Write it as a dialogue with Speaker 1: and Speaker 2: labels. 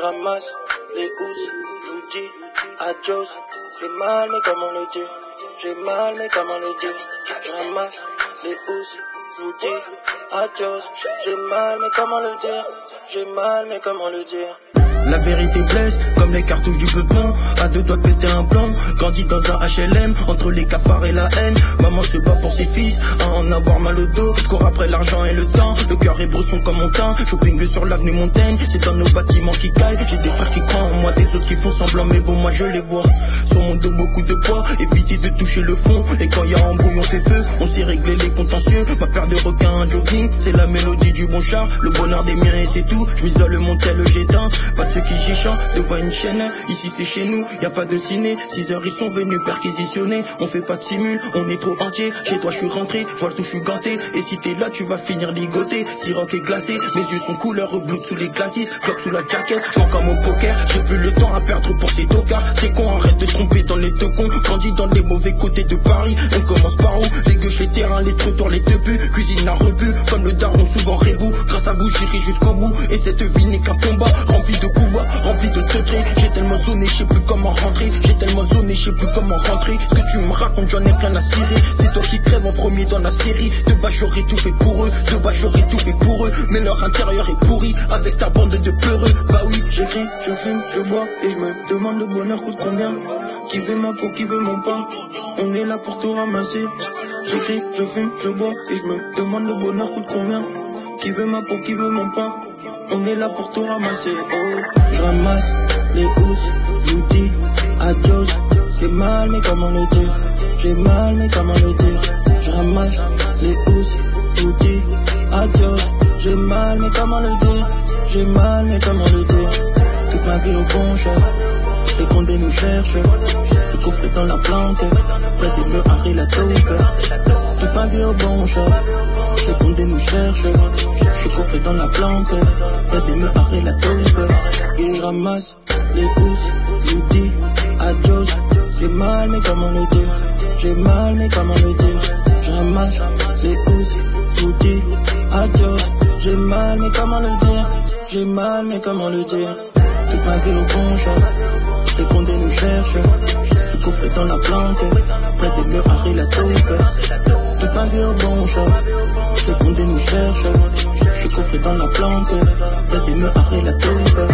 Speaker 1: Je ramasse les housses, je vous dis adios. J'ai mal mais comment le dire? J'ai mal mais comment le dire? Je ramasse les housses, je vous dis adios. J'ai mal mais comment le dire? J'ai mal mais comment le dire?
Speaker 2: La vérité blesse, comme les cartouches du peupon. À deux doigts de péter un plomb. Grandi dans un HLM, entre les cafards et la haine. Maman se bat pour ses fils, à en avoir mal au dos. Cours après l'argent et le temps, le cœur est brosson comme mon teint. Shopping sur l'avenue Montaigne, c'est dans nos bâtiments qui caillent. J'ai des frères qui croient en moi, des autres qui font semblant, mais bon moi je les vois. Sur mon dos beaucoup de poids, éviter de toucher le fond. Et quand y a embrouille on fait feu, on sait régler les contentieux. Ma paire de requins, un jogging, c'est la mélodie du bon char. Le bonheur des miens et c'est tout, je m'isole mon tel j'éteins. Pas de ceux qui géchant devant une chaîne, ici c'est chez nous, y a pas de ciné. 6 heures ils sont venus perquisitionner, on fait pas de simule, on est trop entier. Chez toi je suis rentré, vois le tout je suis ganté. Et si t'es là tu vas finir ligoté. Siroc est glacé, mes yeux sont couleur blood sous les glacis. Glock sous la jaquette, je comme au poker. J'ai plus le temps à perdre pour ces tocards. C'est con, arrête de tromper dans les teucons. Grandis dans les mauvais côtés de Paris. On commence par où? Les gauches, les terrains, les trottoirs, les teubus. Cuisine à rebut, comme le daron souvent rebou. Grâce à vous j'irai jusqu'au bout. Et cette vie n'est qu'un combat, rempli de coups bas, rempli de secrets. J'ai tellement zoné, je sais plus comment rentrer. J'ai tellement zoné, je sais plus comment rentrer. Ce que tu me racontes, j'en ai rien à cirer. C'est toi qui crèves en premier dans la série. De bas j'aurais tout fait pour eux, de bas j'aurais tout fait pour eux. Mais leur intérieur est pourri, avec ta bande de peureux. Bah oui, j'écris, je fume, je bois. Et je me demande le bonheur coûte combien. Qui veut ma peau, qui veut mon pain? On est là pour tout ramasser. J'écris, je fume, je bois. Et je me demande le bonheur coûte combien. Qui veut ma peau, qui veut mon pain? On est là pour tout ramasser. Oh, je ramasse les housses, je vous dis adios. J'ai mal mais comment le dire? J'ai mal mais comment le dire? Je ramasse les housses, je vous dis adios. J'ai mal mais comment le dire? J'ai mal mais comment le dire? Toute ma vie au bon chef, les condés nous cherchent. Le coffre est dans la planque, près des murs Harry la taupe. Toute ma vie au bon chef, les condés nous cherchent. Le coffre est dans la planque, près des murs Harry la taupe. Et je ramasse les housses, je vous dis adios. J'ai mal mais comment le dire? J'ai mal mais comment le dire? Je ramasse les housses, je vous dis adios. J'ai mal mais comment le dire? J'ai mal mais comment le dire? Toute ma vie au bon chef, les condés nous cherchent. Le coffre est dans la planque, près des murs Harry la taupe. Toute ma vie au bon chef, les condés nous cherchent. Le coffre est dans la planque, près des murs Harry la taupe.